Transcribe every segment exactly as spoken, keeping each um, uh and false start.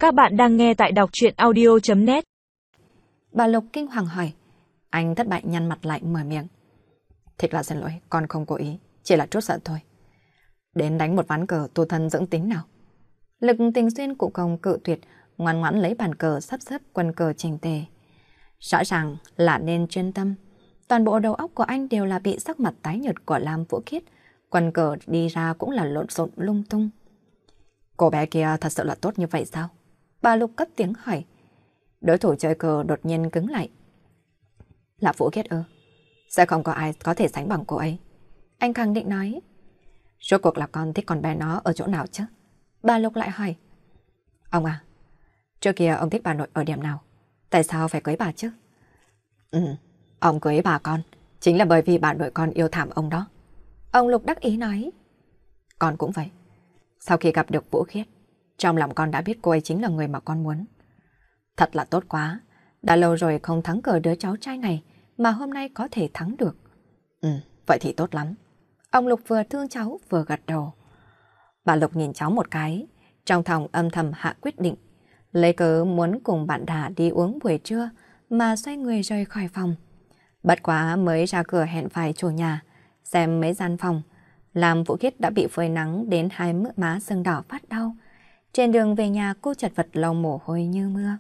Các bạn đang nghe tại đọc truyện audio chấm net. Bà Lục kinh hoàng hỏi. Anh thất bại nhăn mặt lại mở miệng. Thật là xin lỗi, con không cố ý, chỉ là trút giận thôi. Đến đánh một ván cờ tu thân dưỡng tính nào. Lực Tình Xuyên cũng không cự tuyệt, ngoan ngoãn lấy bàn cờ sắp xếp quân cờ chỉnh tề. Rõ ràng là nên chuyên tâm. Toàn bộ đầu óc của anh đều là bị sắc mặt tái nhợt của Lam Vũ Khiết. Quân cờ đi ra cũng là lộn xộn lung tung. Cô bé kia thật sự là tốt như vậy sao? Bà Lục cất tiếng hỏi. Đối thủ chơi cờ đột nhiên cứng lại. Là Vũ Khiết ư? Sẽ không có ai có thể sánh bằng cô ấy. Anh khẳng định nói. Rốt cuộc là con thích con bé nó ở chỗ nào chứ? Bà Lục lại hỏi. Ông à, trước kia ông thích bà nội ở điểm nào? Tại sao phải cưới bà chứ? Ừ, ông cưới bà con chính là bởi vì bà nội con yêu thảm ông đó. Ông Lục đắc ý nói. Con cũng vậy. Sau khi gặp được Vũ Khiết, trong lòng con đã biết cô ấy chính là người mà con muốn. Thật là tốt quá. Đã lâu rồi không thắng cờ đứa cháu trai này, mà hôm nay có thể thắng được. Ừ, vậy thì tốt lắm. Ông Lục vừa thương cháu vừa gật đầu. Bà Lục nhìn cháu một cái, trong lòng âm thầm hạ quyết định. Lấy cớ muốn cùng bạn Đà đi uống buổi trưa mà xoay người rời khỏi phòng. Bất quá mới ra cửa hẹn phải chủ nhà, xem mấy gian phòng. Làm Vũ Khiết đã bị phơi nắng đến hai mướt má sưng đỏ phát đau. Trên đường về nhà cô chật vật lau mồ hôi như mưa.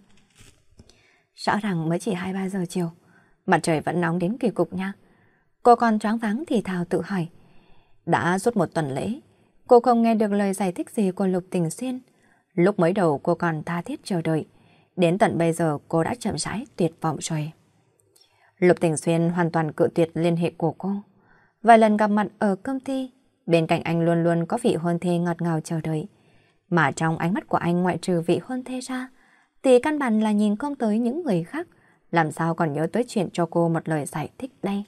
Rõ ràng mới chỉ hai ba giờ chiều, mặt trời vẫn nóng đến kỳ cục nha. Cô còn choáng váng thì thào tự hỏi. Đã suốt một tuần lễ, cô không nghe được lời giải thích gì của Lục Tình Xuyên. Lúc mới đầu cô còn tha thiết chờ đợi, đến tận bây giờ cô đã chậm rãi tuyệt vọng rồi. Lục Tình Xuyên hoàn toàn cự tuyệt liên hệ của cô. Vài lần gặp mặt ở công ty, bên cạnh anh luôn luôn có vị hôn thê ngọt ngào chờ đợi. Mà trong ánh mắt của anh ngoại trừ vị hôn thê ra, thì căn bản là nhìn không tới những người khác, làm sao còn nhớ tới chuyện cho cô một lời giải thích đây.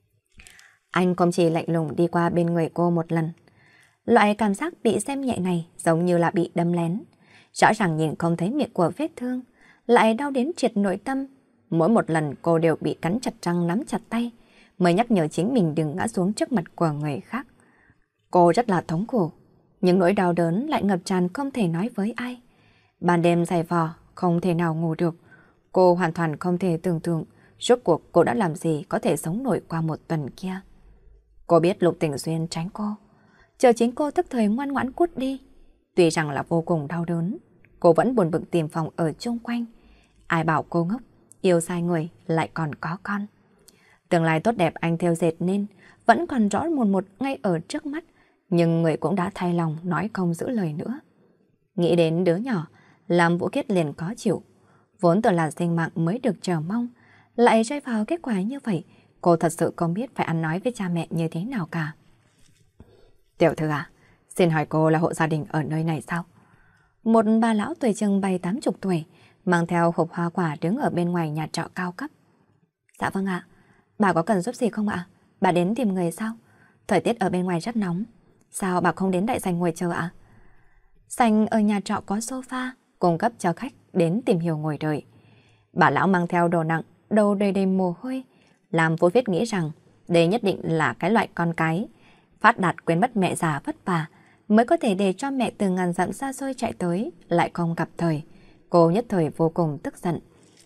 Anh không chỉ lạnh lùng đi qua bên người cô một lần. Loại cảm giác bị xem nhẹ này giống như là bị đâm lén. Rõ ràng nhìn không thấy miệng của vết thương, lại đau đến triệt nội tâm. Mỗi một lần cô đều bị cắn chặt răng nắm chặt tay, mới nhắc nhở chính mình đừng ngã xuống trước mặt của người khác. Cô rất là thống khổ, những nỗi đau đớn lại ngập tràn không thể nói với ai. Ban đêm dày vò, không thể nào ngủ được. Cô hoàn toàn không thể tưởng tượng rốt cuộc cô đã làm gì có thể sống nổi qua một tuần kia. Cô biết Lục Tình Xuyên tránh cô, chờ chính cô tức thời ngoan ngoãn cút đi. Tuy rằng là vô cùng đau đớn, cô vẫn buồn bực tìm phòng ở chung quanh. Ai bảo cô ngốc, yêu sai người lại còn có con. Tương lai tốt đẹp anh theo dệt nên vẫn còn rõ mồn một ngay ở trước mắt, nhưng người cũng đã thay lòng nói không giữ lời nữa. Nghĩ đến đứa nhỏ, làm Vũ Khiết liền có chịu. Vốn tưởng là sinh mạng mới được chờ mong, lại rơi vào kết quả như vậy, cô thật sự không biết phải ăn nói với cha mẹ như thế nào cả. Tiểu thư à, xin hỏi cô là hộ gia đình ở nơi này sao? Một bà lão tuổi chừng bảy tám chục tuổi, mang theo hộp hoa quả đứng ở bên ngoài nhà trọ cao cấp. Dạ vâng ạ, bà có cần giúp gì không ạ? Bà đến tìm người sao? Thời tiết ở bên ngoài rất nóng, sao bà không đến đại sảnh ngồi chờ ạ? Sảnh ở nhà trọ có sofa, cung cấp cho khách đến tìm hiểu ngồi đợi. Bà lão mang theo đồ nặng, đầu đầy đầy mồ hôi, làm Vô Viết nghĩ rằng đây nhất định là cái loại con cái phát đạt quên mất mẹ già vất vả mới có thể để cho mẹ từ ngàn dặm xa xôi chạy tới lại không gặp thời. Cô nhất thời vô cùng tức giận.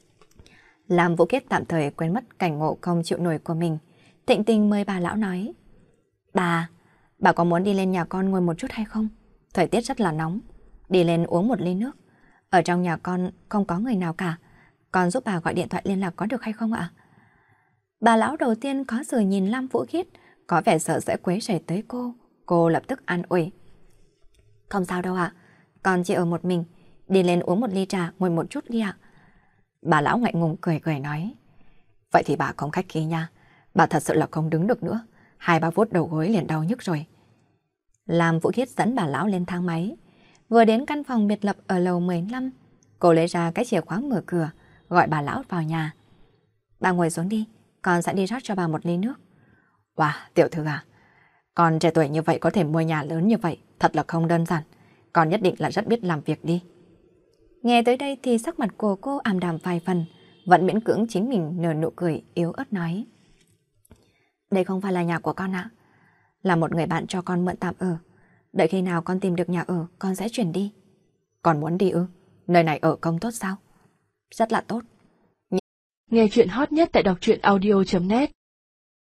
Làm Vũ Khiết tạm thời quên mất cảnh ngộ không chịu nổi của mình, thịnh tình mời bà lão nói. Bà, bà có muốn đi lên nhà con ngồi một chút hay không? Thời tiết rất là nóng, đi lên uống một ly nước. Ở trong nhà con không có người nào cả, con giúp bà gọi điện thoại liên lạc có được hay không ạ? Bà lão đầu tiên có sự nhìn Lam Vũ Khiết, có vẻ sợ sẽ quấy rầy tới cô. Cô lập tức an ủi. Không sao đâu ạ, con chỉ ở một mình, đi lên uống một ly trà, ngồi một chút đi ạ. Bà lão ngại ngùng cười cười nói. Vậy thì bà không khách khí nha, bà thật sự là không đứng được nữa, hai ba phút đầu gối liền đau nhức rồi. Lam Vũ Khiết dẫn bà lão lên thang máy. Vừa đến căn phòng biệt lập ở lầu mười lăm, cô lấy ra cái chìa khóa mở cửa, gọi bà lão vào nhà. Bà ngồi xuống đi, con sẽ đi rót cho bà một ly nước. Wow, tiểu thư à, con trẻ tuổi như vậy có thể mua nhà lớn như vậy, thật là không đơn giản. Con nhất định là rất biết làm việc đi. Nghe tới đây thì sắc mặt của cô ảm đạm vài phần, vẫn miễn cưỡng chính mình nở nụ cười yếu ớt nói. Đây không phải là nhà của con ạ, là một người bạn cho con mượn tạm ở. Đợi khi nào con tìm được nhà ở, con sẽ chuyển đi. Con muốn đi ư? Nơi này ở công tốt sao? Rất là tốt. Nghe chuyện hot nhất tại đọc truyện audio chấm net